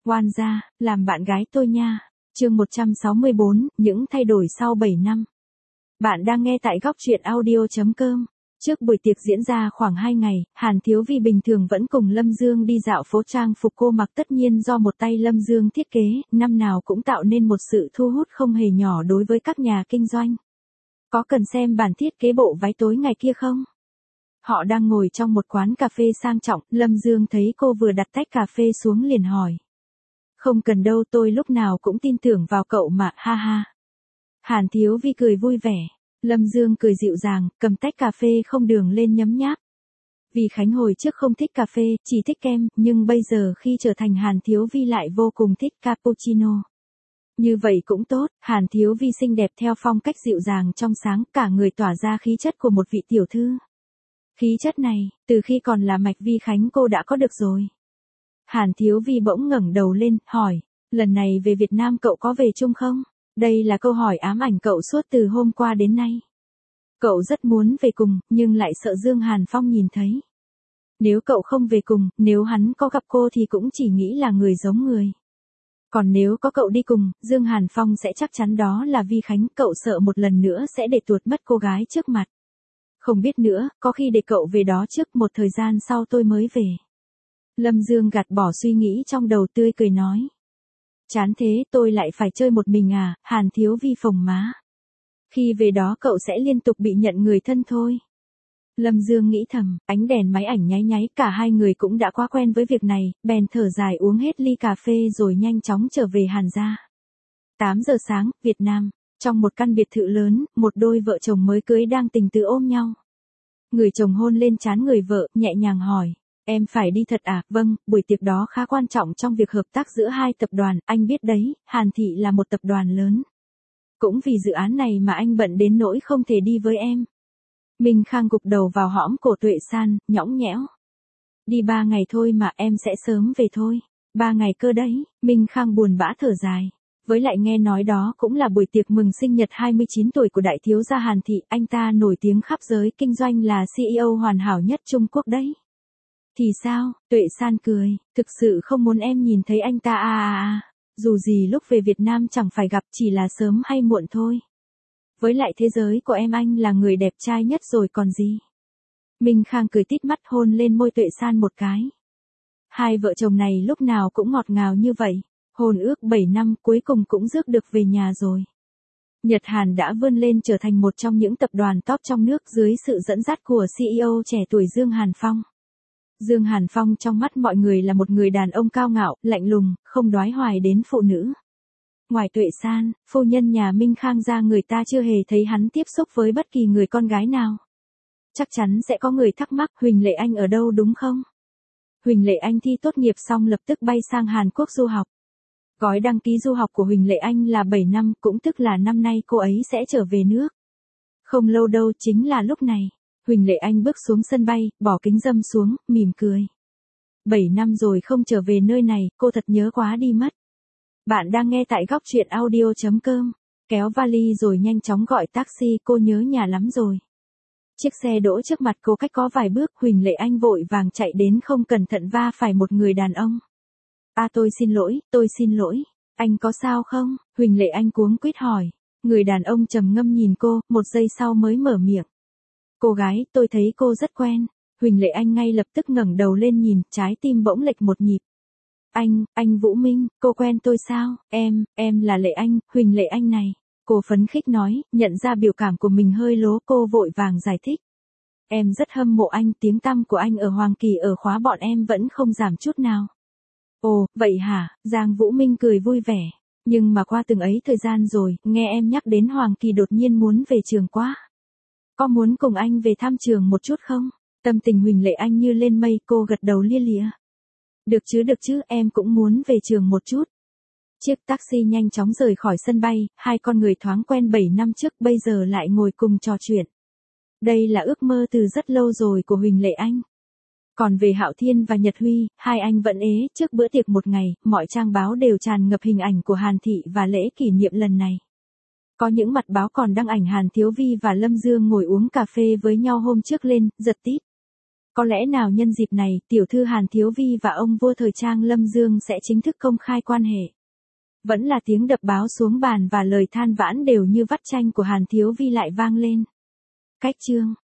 Oan gia, làm bạn gái tôi nha. Chương 164, những thay đổi sau 7 năm. Bạn đang nghe tại góc truyện audio.com. Trước buổi tiệc diễn ra khoảng 2 ngày, Hàn Thiếu Vi bình thường vẫn cùng Lâm Dương đi dạo phố, trang phục cô mặc tất nhiên do một tay Lâm Dương thiết kế, năm nào cũng tạo nên một sự thu hút không hề nhỏ đối với các nhà kinh doanh. Có cần xem bản thiết kế bộ váy tối ngày kia không? Họ đang ngồi trong một quán cà phê sang trọng, Lâm Dương thấy cô vừa đặt tách cà phê xuống liền hỏi. Không cần đâu, tôi lúc nào cũng tin tưởng vào cậu mà, ha ha. Hàn Thiếu Vi cười vui vẻ. Lâm Dương cười dịu dàng, cầm tách cà phê không đường lên nhấm nháp. Vì Khánh hồi trước không thích cà phê, chỉ thích kem, nhưng bây giờ khi trở thành Hàn Thiếu Vi lại vô cùng thích cappuccino. Như vậy cũng tốt, Hàn Thiếu Vi xinh đẹp theo phong cách dịu dàng trong sáng, cả người tỏa ra khí chất của một vị tiểu thư. Khí chất này, từ khi còn là Mạch Vi Khánh cô đã có được rồi. Hàn Thiếu Vi bỗng ngẩng đầu lên, hỏi, lần này về Việt Nam cậu có về chung không? Đây là câu hỏi ám ảnh cậu suốt từ hôm qua đến nay. Cậu rất muốn về cùng, nhưng lại sợ Dương Hàn Phong nhìn thấy. Nếu cậu không về cùng, nếu hắn có gặp cô thì cũng chỉ nghĩ là người giống người. Còn nếu có cậu đi cùng, Dương Hàn Phong sẽ chắc chắn đó là Vi Khánh, cậu sợ một lần nữa sẽ để tuột mất cô gái trước mặt. Không biết nữa, có khi để cậu về đó trước, một thời gian sau tôi mới về. Lâm Dương gạt bỏ suy nghĩ trong đầu, tươi cười nói. Chán thế, tôi lại phải chơi một mình à? Hàn Thiếu Vi phồng má. Khi về đó cậu sẽ liên tục bị nhận người thân thôi. Lâm Dương nghĩ thầm, ánh đèn máy ảnh nháy nháy, cả hai người cũng đã quá quen với việc này, bèn thở dài uống hết ly cà phê rồi nhanh chóng trở về Hàn gia. 8 giờ sáng, Việt Nam. Trong một căn biệt thự lớn, một đôi vợ chồng mới cưới đang tình tứ ôm nhau. Người chồng hôn lên trán người vợ, nhẹ nhàng hỏi. Em phải đi thật à? Vâng, buổi tiệc đó khá quan trọng trong việc hợp tác giữa hai tập đoàn, anh biết đấy, Hàn Thị là một tập đoàn lớn. Cũng vì dự án này mà anh bận đến nỗi không thể đi với em. Minh Khang gục đầu vào hõm cổ Tuệ San, nhõng nhẽo. Đi 3 ngày thôi mà, em sẽ sớm về thôi. 3 ngày cơ đấy, Minh Khang buồn bã thở dài. Với lại nghe nói đó cũng là buổi tiệc mừng sinh nhật 29 tuổi của đại thiếu gia Hàn Thị, anh ta nổi tiếng khắp giới kinh doanh là CEO hoàn hảo nhất Trung Quốc đấy. Thì sao? Tuệ San cười, thực sự không muốn em nhìn thấy anh ta dù gì lúc về Việt Nam chẳng phải gặp, chỉ là sớm hay muộn thôi. Với lại thế giới của em anh là người đẹp trai nhất rồi còn gì. Minh Khang cười tít mắt hôn lên môi Tuệ San một cái. Hai vợ chồng này lúc nào cũng ngọt ngào như vậy. Hôn ước 7 năm cuối cùng cũng rước được về nhà rồi. Nhật Hàn đã vươn lên trở thành một trong những tập đoàn top trong nước dưới sự dẫn dắt của CEO trẻ tuổi Dương Hàn Phong. Dương Hàn Phong trong mắt mọi người là một người đàn ông cao ngạo, lạnh lùng, không đoái hoài đến phụ nữ. Ngoài Tuệ San, phu nhân nhà Minh Khang ra, người ta chưa hề thấy hắn tiếp xúc với bất kỳ người con gái nào. Chắc chắn sẽ có người thắc mắc Huỳnh Lệ Anh ở đâu đúng không? Huỳnh Lệ Anh thi tốt nghiệp xong lập tức bay sang Hàn Quốc du học. Gói đăng ký du học của Huỳnh Lệ Anh là 7 năm, cũng tức là năm nay cô ấy sẽ trở về nước. Không lâu đâu, chính là lúc này. Huỳnh Lệ Anh bước xuống sân bay, bỏ kính râm xuống, mỉm cười. 7 năm rồi không trở về nơi này, cô thật nhớ quá đi mất. Bạn đang nghe tại góc truyện audio.com. Kéo vali rồi nhanh chóng gọi taxi, cô nhớ nhà lắm rồi. Chiếc xe đỗ trước mặt cô cách có vài bước, Huỳnh Lệ Anh vội vàng chạy đến, không cẩn thận va phải một người đàn ông. Tôi xin lỗi, anh có sao không? Huỳnh Lệ Anh cuống quýt hỏi. Người đàn ông trầm ngâm nhìn cô, một giây sau mới mở miệng. Cô gái, tôi thấy cô rất quen. Huỳnh Lệ Anh ngay lập tức ngẩng đầu lên nhìn, trái tim bỗng lệch một nhịp. Anh Vũ Minh, cô quen tôi sao? Em là Lệ Anh, Huỳnh Lệ Anh này. Cô phấn khích nói, nhận ra biểu cảm của mình hơi lố, cô vội vàng giải thích. Em rất hâm mộ anh, tiếng tăm của anh ở Hoàng Kỳ ở khóa bọn em vẫn không giảm chút nào. Ồ, vậy hả? Giang Vũ Minh cười vui vẻ. Nhưng mà qua từng ấy thời gian rồi, nghe em nhắc đến Hoàng Kỳ đột nhiên muốn về trường quá. Có muốn cùng anh về thăm trường một chút không? Tâm tình Huỳnh Lệ Anh như lên mây, cô gật đầu lia lịa. Được chứ, em cũng muốn về trường một chút. Chiếc taxi nhanh chóng rời khỏi sân bay, hai con người thoáng quen 7 năm trước bây giờ lại ngồi cùng trò chuyện. Đây là ước mơ từ rất lâu rồi của Huỳnh Lệ Anh. Còn về Hạo Thiên và Nhật Huy, hai anh vẫn ế, trước bữa tiệc một ngày, mọi trang báo đều tràn ngập hình ảnh của Hàn Thị và lễ kỷ niệm lần này. Có những mặt báo còn đăng ảnh Hàn Thiếu Vi và Lâm Dương ngồi uống cà phê với nhau hôm trước lên, giật tít. Có lẽ nào nhân dịp này, tiểu thư Hàn Thiếu Vi và ông vua thời trang Lâm Dương sẽ chính thức công khai quan hệ. Vẫn là tiếng đập báo xuống bàn và lời than vãn đều như vắt chanh của Hàn Thiếu Vi lại vang lên. Cách chương